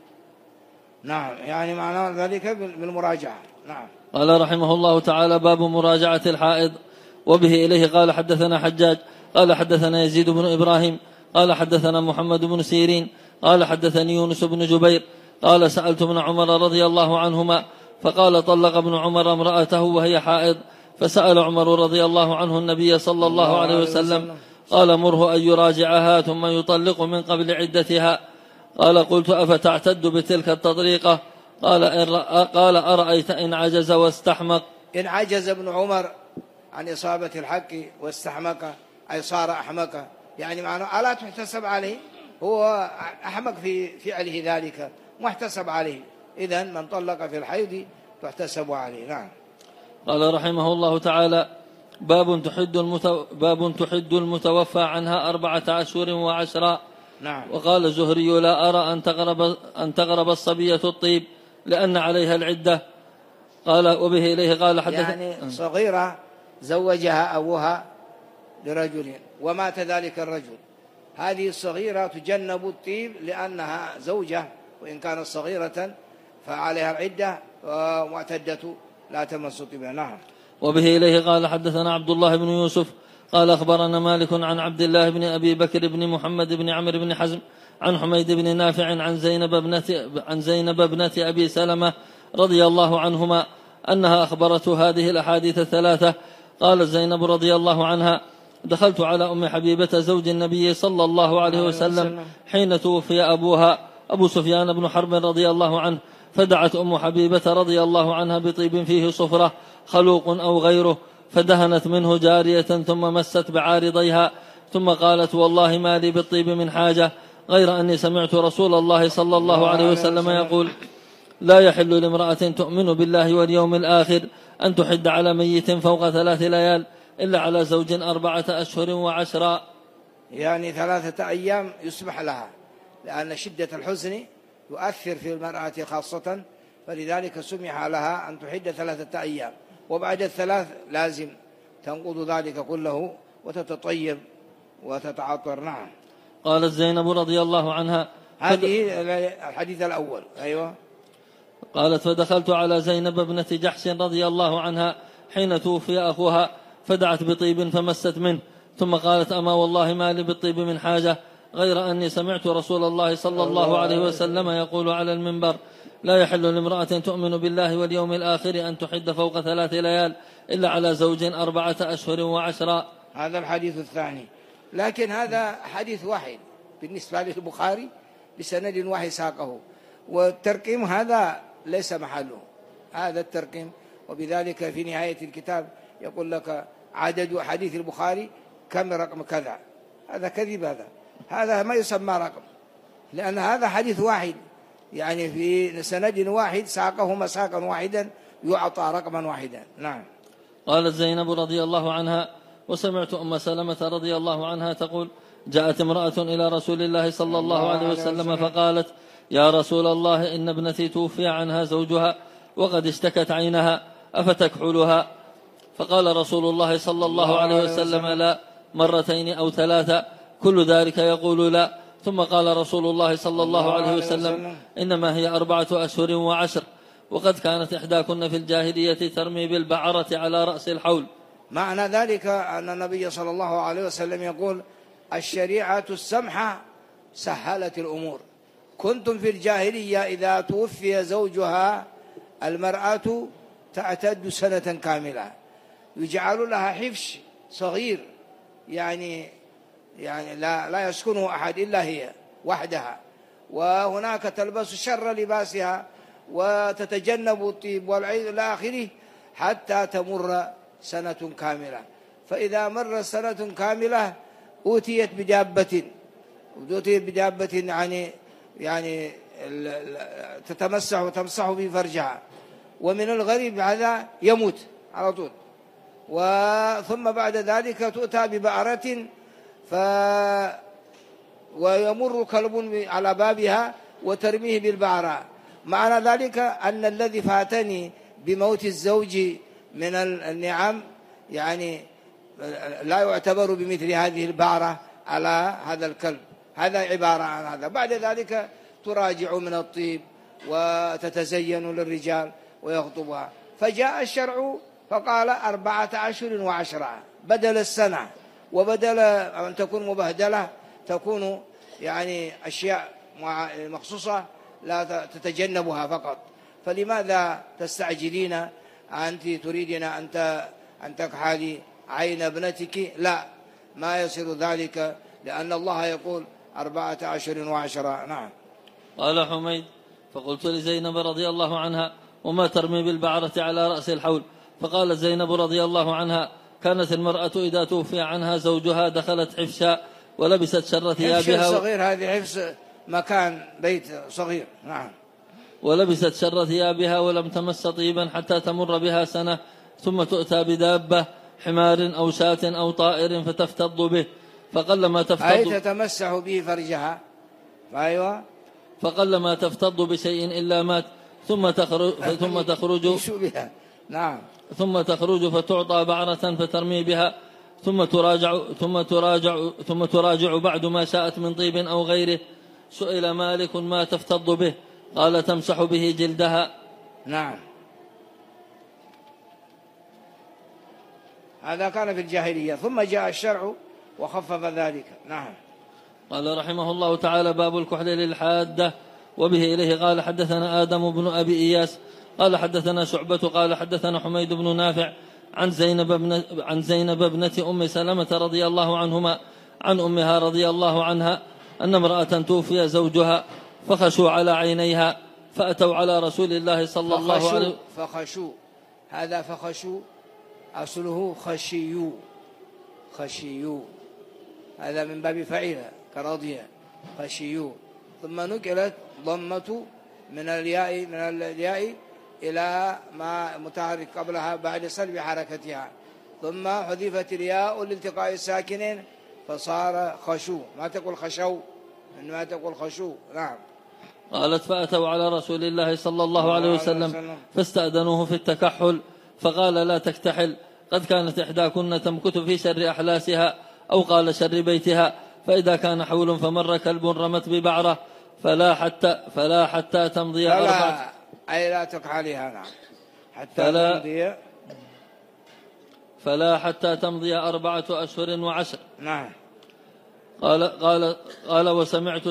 نعم، يعني معنى ذلك بالمراجعة. نعم. قال رحمه الله تعالى: باب مراجعة الحائض. وبه إليه قال حدثنا حجاج قال حدثنا يزيد بن إبراهيم قال حدثنا محمد بن سيرين قال حدثني يونس بن جبير قال سألت ابن عمر رضي الله عنهما فقال طلق ابن عمر امرأته وهي حائض، فسأل عمر رضي الله عنه النبي صلى الله عليه وسلم قال مره أن يراجعها ثم يطلق من قبل عدتها. قال قلت أفتعتد بتلك التطريقة؟ قال أرأيت إن عجز واستحمق. إن عجز ابن عمر عن إصابة الحق واستحمق أي صار أحمق، يعني معناه ألا تحتسب عليه؟ هو أحمق في فعله ذلك، محتسب عليه. إذن من طلق في الحيض تحتسب عليه. نعم. قال رحمه الله تعالى باب تحد المتوفى عنها 14 وعشرا. نعم. وقال الزهري لا أرى أن تغرب الصبية الطيب لأن عليها العدة. قال وبه إليه قال حدث يعني صغيرة زوجها أبوها لرجل ومات ذلك الرجل، هذه الصغيرة تجنب الطيب لأنها زوجة، وإن كانت صغيرة فعليها العدة ومعتدة لا تمس طيبها. نعم. وبه إليه قال حدثنا عبد الله بن يوسف قال أخبرنا مالك عن عبد الله بن أبي بكر بن محمد بن عمرو بن حزم عن حميد بن نافع عن زينب ابنة أبي سلمة رضي الله عنهما أنها أخبرته هذه الأحاديث الثلاثة. قال زينب رضي الله عنها دخلت على أم حبيبة زوج النبي صلى الله عليه وسلم حين توفي أبوها أبو سفيان بن حرب رضي الله عنه، فدعت أم حبيبة رضي الله عنها بطيب فيه صفرة خلوق أو غيره، فدهنت منه جارية ثم مست بعارضيها، ثم قالت والله ما لي بالطيب من حاجة غير أني سمعت رسول الله صلى الله عليه وسلم يقول لا يحل لامرأة تؤمن بالله واليوم الآخر أن تحد على ميت فوق 3 ليال إلا على زوج 4 أشهر وعشرا. يعني 3 أيام يسمح لها، لأن شدة الحزن يؤثر في المرأة خاصة، فلذلك سمح لها أن تحد 3 أيام، وبعد 3 لازم تنقض ذلك كله وتتطيب وتتعطر. نعم. قالت زينب رضي الله عنها هذه الحديث الأول. أيوة. قالت فدخلت على زينب ابنة جحش رضي الله عنها حين توفي أخوها، فدعت بطيب فمست منه، ثم قالت أما والله ما لي بالطيب من حاجة غير أني سمعت رسول الله صلى الله عليه وسلم يقول على المنبر لا يحل لامرأة تؤمن بالله واليوم الآخر أن تحد فوق 3 ليال إلا على زوج 4 أشهر وعشرا. هذا الحديث الثاني، لكن هذا حديث واحد بالنسبة للبخاري بسند واحد ساقه، والترقيم هذا ليس محله، هذا الترقيم. وبذلك في نهاية الكتاب يقول لك عدد حديث البخاري كم رقم كذا، هذا كذب، هذا ما يسمى رقم، لأن هذا حديث واحد، يعني في سند واحد ساقه مساقا واحدا يعطى رقما واحدا. نعم. قالت زينب رضي الله عنها وسمعت أم سلمة رضي الله عنها تقول جاءت امرأة إلى رسول الله صلى الله عليه وسلم فقالت يا رسول الله إن ابنتي توفي عنها زوجها وقد اشتكت عينها أفتكحلها؟ فقال رسول الله صلى الله عليه وسلم لا، 2 أو 3 كل ذلك يقول لا. ثم قال رسول الله صلى الله عليه وسلم إنما هي 4 أشهر وعشر، وقد كانت إحداكن في الجاهلية ترمي بالبعرة على رأس الحول. معنى ذلك أن النبي صلى الله عليه وسلم يقول الشريعة السمحة سهلت الأمور. كنتم في الجاهلية إذا توفي زوجها المرأة تعتد 1 سنة كاملة، يجعل لها حفش صغير، يعني لا يسكنه أحد إلا هي وحدها، وهناك تلبس شر لباسها وتتجنب الطيب والعيد إلى آخره حتى تمر 1 سنة كاملة. فإذا مر 1 سنة كاملة أوتيت بدابة، يعني تتمسح وتمسح في فرجها، ومن الغريب هذا يموت على طول، ثم بعد ذلك تؤتى ببعرة ويمر كلب على بابها وترميه بالبعرة. معنى ذلك أن الذي فاتني بموت الزوج من النعم يعني لا يعتبر بمثل هذه البعرة على هذا الكلب. هذا عبارة عن هذا. بعد ذلك تراجع من الطيب وتتزين للرجال ويخطبها. فجاء الشرع فقال 4 أشهر وعشرة بدل السنة، وبدل أن تكون مبهدلة تكون يعني أشياء مخصوصة لا تتجنبها فقط. فلماذا تستعجلين؟ أنت تريدين أن تكحلي عين ابنتك؟ لا، ما يصير ذلك، لأن الله يقول 4 أشهر و10. نعم. قال حميد: فقلت لزينب رضي الله عنها: وما ترمي بالبعرة على رأس الحول؟ فقالت زينب رضي الله عنها: كانت المرأة إذا توفي عنها زوجها دخلت حفشا ولبست شر ثيابها. حفش صغير، هذه حفش مكان بيت صغير. نعم. ولبست شر ثيابها ولم تمس طيبا حتى تمر بها سنة، ثم تؤتى بدابة حمار أو شاة أو طائر فتفتض به، فقلما تفتض أي تتمسح به فرجها. أيوة. فقلما تفتض بشيء إلا مات، ثم تخرج فتعطى بعرة فترمي بها، ثم تراجع بعد ما شاءت من طيب أو غيره. سئل مالك: ما تفتض به؟ قال: تمسح به جلدها. نعم. هذا كان في الجاهلية، ثم جاء الشرع وخفف ذلك. نعم. قال رحمه الله تعالى: باب الكحل للحادة. وبه إليه قال: حدثنا آدم بن أبي إياس قال حدثنا شعبة قال حدثنا حميد بن نافع عن زينب ابنة أم سلمة رضي الله عنهما عن أمها رضي الله عنها أن امرأة توفي زوجها فخشوا على عينيها فأتوا على رسول الله صلى الله عليه وسلم. فخشوا، هذا فخشوا أصله خشيو، هذا من باب فعيلة كراضية، خشيو، ثم نقلت ضمة من الياء إلى ما متحرك قبلها بعد سلب حركتها، ثم حذفت الياء لالتقاء الساكنين فصار خشو، ما تقول خشو، إنما تقول خشو. نعم. قالت: فأتوا على رسول الله صلى الله عليه وسلم فاستأذنوه في التكحل، فقال: لا تكتحل، قد كانت إحداكن تمكث في شر أحلاسها، أو قال شر بيتها، فإذا كان حول فمر كلب رمت ببعرة فلا حتى تمضي أربعة، أي لا تكحلها. نعم. فلا حتى تمضي 4 أشهر و10. نعم. قال وسمعت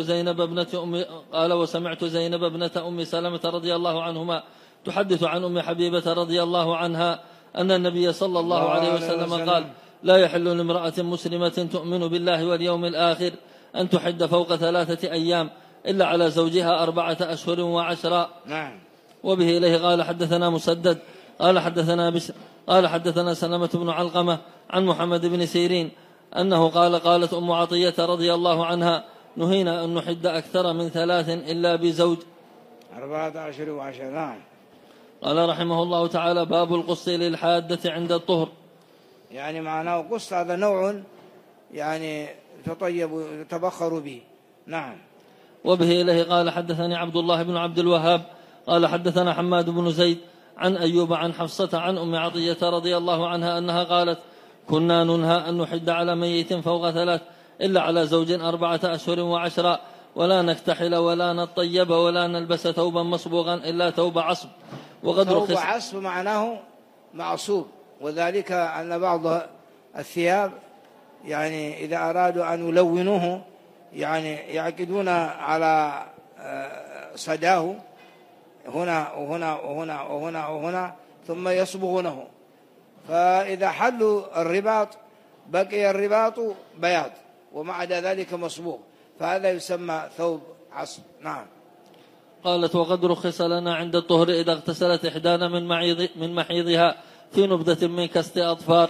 زينب ابنة أم سلمة رضي الله عنهما تحدث عن أم حبيبة رضي الله عنها أن النبي صلى الله عليه وسلم قال: لا يحل لامرأة مسلمة تؤمن بالله واليوم الآخر أن تحد فوق 3 أيام إلا على زوجها 4 أشهر و10. نعم. وبه إليه قال: حدثنا مسدد قال حدثنا بشر قال حدثنا سلمة بن علقمة عن محمد بن سيرين أنه قالت أم عطية رضي الله عنها: نهينا أن نحد أكثر من 3 إلا بزوج. 4 أشهر و10. نعم. قال رحمه الله تعالى: باب القص للحادة عند الطهر. يعني معناه قص هذا نوع يعني يتبخر به. نعم. وبه إليه قال: حدثني عبد الله بن عبد الوهاب قال حدثنا حماد بن زيد عن أيوب عن حفصة عن أم عطية رضي الله عنها أنها قالت: كنا ننهى أن نحد على ميت فوق 3 إلا على زوج 4 أشهر و10، ولا نكتحل ولا نطيب ولا نلبس ثوبا مصبوغا إلا ثوب عصب. ثوب عصب معناه معصوب، وذلك أن بعض الثياب يعني إذا أرادوا أن يلونوه يعني يعقدون على صداه هنا وهنا وهنا وهنا وهنا ثم يصبغونه، فإذا حلوا الرباط بقي الرباط بياض وما عدا ذلك مصبوغ، فهذا يسمى ثوب عصب. نعم. قالت: وقد رخص لنا عند الطهر إذا اغتسلت إحدانا من محيضها في نبذة من كست أطفار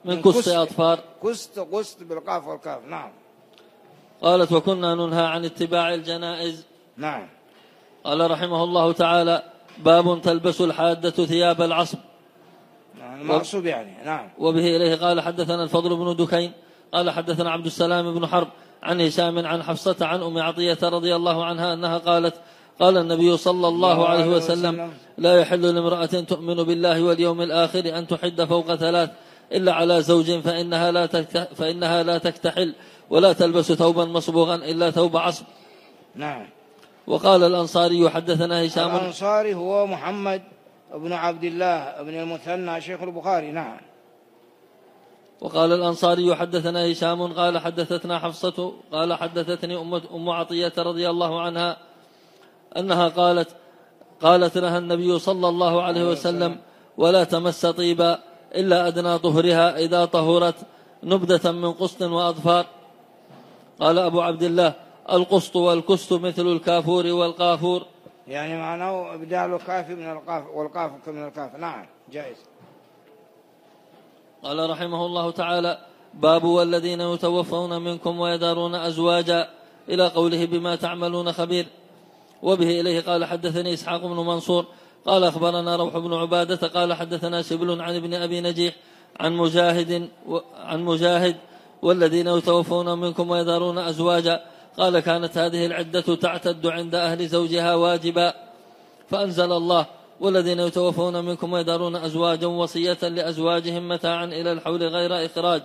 كست بالقاف والكاف. نعم. قالت: وكنا ننهى عن اتباع الجنائز. نعم. قال رحمه الله تعالى: باب تلبس الحادة ثياب العصب. المعصوب يعني. نعم. وبه إليه قال: حدثنا الفضل بن دكين قال حدثنا عبد السلام بن حرب عن هشام عن حفصة عن أم عطية رضي الله عنها أنها قالت: قال النبي صلى الله عليه وسلم: لا يحل لامرأة تؤمن بالله واليوم الآخر أن تحد فوق 3 إلا على زوج فإنها لا تكتحل ولا تلبس ثوبا مصبوغا إلا ثوب عصب. نعم. وقال الأنصاري: حدثنا هشام. الأنصاري هو محمد بن عبد الله بن المثنى شيخ البخاري. نعم. وقال الأنصاري حدثنا هشام قال حدثتنا حفصة قال حدثتني أم عطية رضي الله عنها أنها قالت لها النبي صلى الله عليه وسلم: ولا تمس طيبا إلا أدنى طهرها إذا طهرت نبدة من قسط وأظفار. قال أبو عبد الله: القسط والكست مثل الكافور والقافور. يعني معناه إبدال الكاف من القاف والقاف من الكاف. نعم جائز. قال رحمه الله تعالى: باب والذين يتوفون منكم ويذرون أزواجا إلى قوله بما تعملون خبير. وبه إليه قال حدثني إسحاق بن منصور قال أخبرنا روح بن عبادة قال حدثنا شبل عن ابن أبي نجيح عن مجاهد والذين يتوفون منكم ويذرون أزواجا قال: كانت هذه العدة تعتد عند أهل زوجها واجبا، فأنزل الله: والذين يتوفون منكم ويذرون أزواجا وصية لأزواجهم متاعا إلى الحول غير إخراج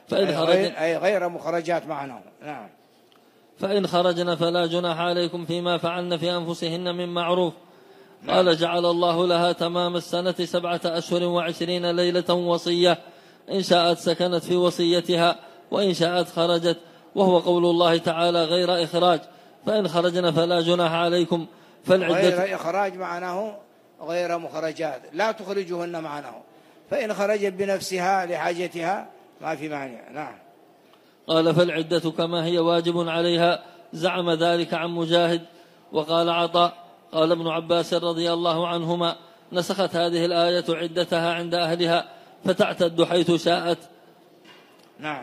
غير مخرجات معنا. نعم. فإن خرجن فلا جناح عليكم فيما فعلن في أنفسهن من معروف. قال: جعل الله لها تمام السنة 17 أشهر و20 ليلة وصية، إن شاءت سكنت في وصيتها وإن شاءت خرجت، وهو قول الله تعالى: غير إخراج. فإن خرجن فلا جناح عليكم. غير إخراج معناه غير مخرجات، لا تخرجهن معناه، فإن خرجت بنفسها لحاجتها ما في مانع. نعم. قال: فالعدة كما هي واجب عليها. زعم ذلك عن مجاهد. وقال عطاء: قال ابن عباس رضي الله عنهما: نسخت هذه الآية عدتها عند أهلها فتعتد حيث شاءت. نعم.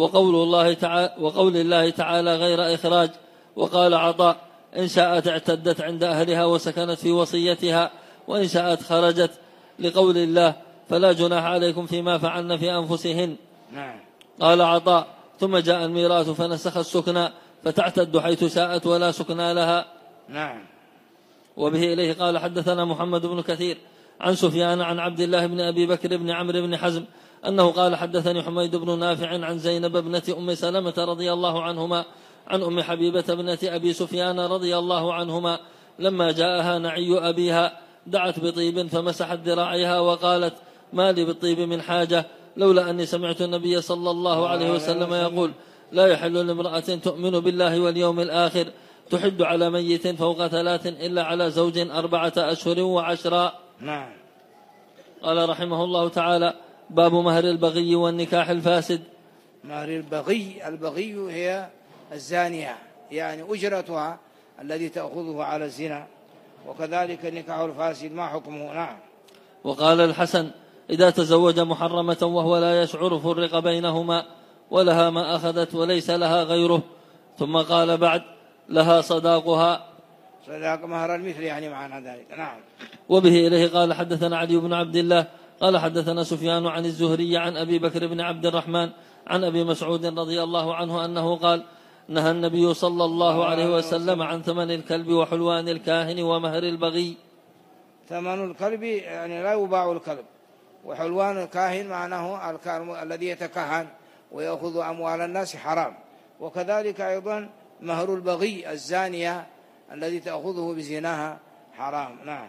وقول الله تعالى: غير إخراج. وقال عطاء: إن شاءت اعتدت عند أهلها وسكنت في وصيتها وإن شاءت خرجت، لقول الله: فلا جناح عليكم فيما فعلن في أنفسهن. نعم. قال عطاء: ثم جاء الميراث فنسخ السكنى فتعتد حيث شاءت ولا سكنى لها. نعم. وبه إليه قال حدثنا محمد بن كثير عن سفيان عن عبد الله بن أبي بكر بن عمرو بن حزم أنه قال: حدثني حميد بن نافع عن زينب ابنة أم سلمة رضي الله عنهما عن أم حبيبة ابنة أبي سفيان رضي الله عنهما لما جاءها نعي أبيها دعت بطيب فمسحت ذراعيها وقالت: ما لي بالطيب من حاجة، لولا أني سمعت النبي صلى الله عليه وسلم يقول: لا يحل لامرأة تؤمن بالله واليوم الآخر تحد على ميت فوق 3 إلا على زوج 4 أشهر و10. نعم. قال رحمه الله تعالى: باب مهر البغي والنكاح الفاسد. مهر البغي هي الزانية، يعني أجرتها الذي تأخذه على الزنا، وكذلك النكاح الفاسد ما حكمه. نعم. وقال الحسن: إذا تزوج محرمة وهو لا يشعر فرق بينهما، ولها ما أخذت وليس لها غيره. ثم قال بعد: لها صداق مهر المثل، يعني معنى ذلك. نعم. وبه إليه قال حدثنا علي بن عبد الله قال حدثنا سفيان عن الزهري عن أبي بكر بن عبد الرحمن عن أبي مسعود رضي الله عنه أنه قال: نهى النبي صلى الله عليه وسلم عن ثمن الكلب وحلوان الكاهن ومهر البغي. ثمن الكلب يعني لا يباع الكلب، وحلوان الكاهن معناه الذي يتكهن ويأخذ أموال الناس حرام، وكذلك أيضا مهر البغي الزانية الذي تأخذه بزناها حرام. نعم.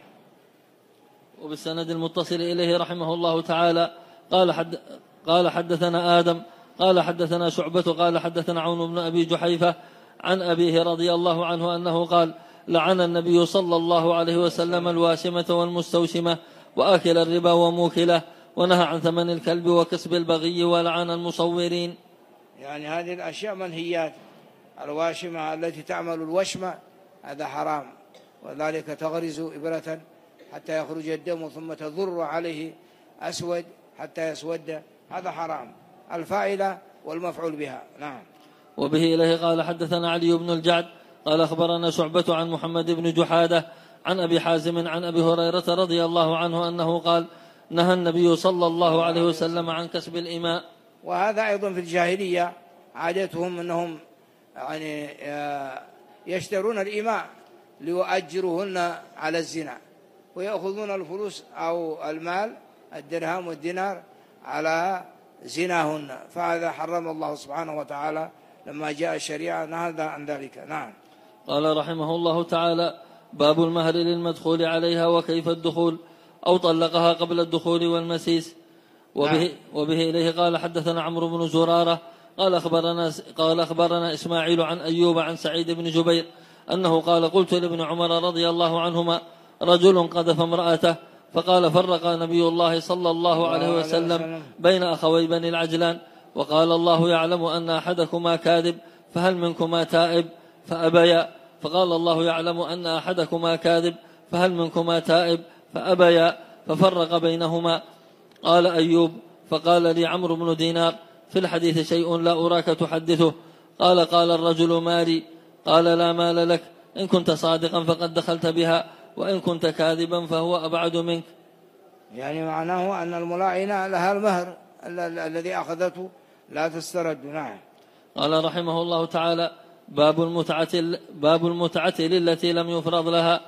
وبالسند المتصل إليه رحمه الله تعالى قال حدثنا آدم قال حدثنا شعبة قال حدثنا عون بن أبي جحيفة عن أبيه رضي الله عنه أنه قال: لعن النبي صلى الله عليه وسلم الواشمة والمستوشمة وآكل الربا وموكله، ونهى عن ثمن الكلب وكسب البغي، ولعن المصورين. يعني هذه الأشياء منهيات. الواشمة التي تعمل الوشمة هذا حرام، وذلك تغرز إبرة حتى يخرج الدم ثم تضر عليه أسود حتى يسود، هذا حرام. الفاعلة والمفعول بها. نعم. وبه إليه قال حدثنا علي بن الجعد قال أخبرنا شعبة عن محمد بن جحادة عن أبي حازم عن أبي هريرة رضي الله عنه أنه قال: نهى النبي صلى الله عليه وسلم عن كسب الإماء. وهذا أيضا في الجاهلية عادتهم أنهم يعني يشترون الإماء ليؤجروهن على الزنا، ويأخذون الفلوس أو المال الدرهم والدينار على زناهن، فهذا حرم الله سبحانه وتعالى لما جاء الشريعة نهى عن ذلك. نعم. قال رحمه الله تعالى: باب المهر للمدخول عليها وكيف الدخول، أو طلقها قبل الدخول والمسيس. وبه إليه قال حدثنا عمرو بن زرارة قال أخبرنا إسماعيل عن أيوب عن سعيد بن جبير أنه قال قلت لابن عمر رضي الله عنهما رجل قذف امرأته فقال فرق نبي الله صلى الله عليه وسلم بين أخوي بني العجلان وقال الله يعلم أن أحدكما كاذب فهل منكما تائب فأبيا فقال الله يعلم أن أحدكما كاذب فهل منكما تائب فأبيا ففرق بينهما. قال أيوب فقال لي عمرو بن دينار في الحديث شيء لا أراك تحدثه. قال الرجل مالي. قال لا مال لك إن كنت صادقا فقد دخلت بها وإن كنت كاذبا فهو أبعد منك. يعني معناه أن الملاعنة لها المهر الذي أخذته لا تسترد. نعم. قال رحمه الله تعالى باب المتعة للتي لم يفرض لها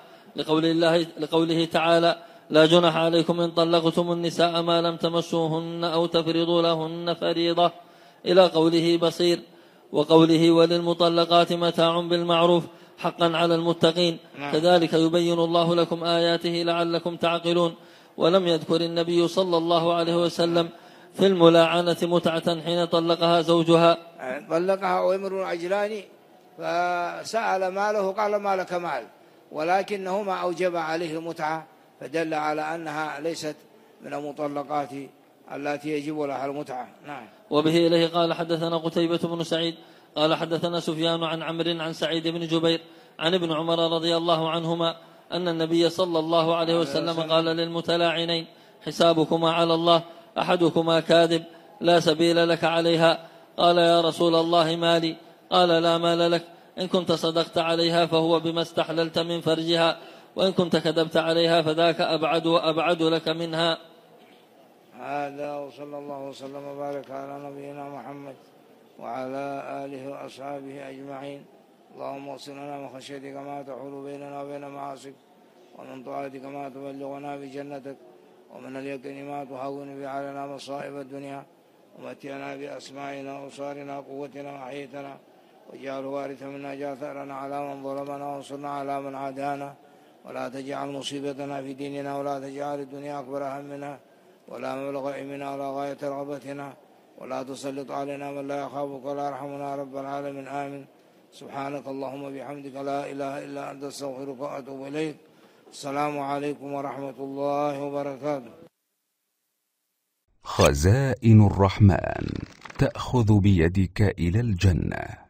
لقوله تعالى لا جناح عليكم إن طلقتم النساء ما لم تمسوهن أو تفرضوا لهن فريضة إلى قوله بصير وقوله وللمطلقات متاع بالمعروف حقا على المتقين. كذلك يبين الله لكم آياته لعلكم تعقلون. ولم يذكر النبي صلى الله عليه وسلم في الملاعنة متعة حين طلقها زوجها. طلقها عويمر عجلاني فسأل ماله قال ما لك مال ولكنه ما أوجب عليه المتعة فدل على أنها ليست من المطلقات التي يجب لها المتعة. نعم. وبه إليه قال حدثنا قتيبة بن سعيد قال حدثنا سفيان عن عمرو عن سعيد بن جبير عن ابن عمر رضي الله عنهما أن النبي صلى الله عليه وسلم قال للمتلاعنين حسابكما على الله أحدكما كاذب لا سبيل لك عليها. قال يا رسول الله مالي. قال لا مال لك إن كنت صدقت عليها فهو بما استحللت من فرجها وإن كنت كذبت عليها فذاك أبعد وأبعد لك منها. هذا وصلى الله وسلم وبارك على نبينا محمد وعلى آله وأصحابه أجمعين. اللهم اغفر لنا من خشيتك ما تحول بيننا وبين معاصيك ومن طاعتك ما تبلغنا بجنتك ومن اليقين ما تهون به علينا مصائب الدنيا ومتعنا بأسماعنا وأبصارنا وقوتنا وأحييتنا واجعله وارثا منا اجعل ثأرنا على من ظلمنا وانصرنا على من عادانا ولا تجعل مصيبتنا في ديننا ولا تجعل الدنيا أكبر همنا ولا مبلغ علمنا ولا غاية رغبتنا ولا تسلط علينا من لا يخافك ولا يرحمنا رب العالمين. آمين. سبحانك اللهم بحمدك لا إله إلا أنت استغفرك وأتوب إليك. السلام عليكم ورحمة الله وبركاته. خزائن الرحمن تأخذ بيدك إلى الجنة.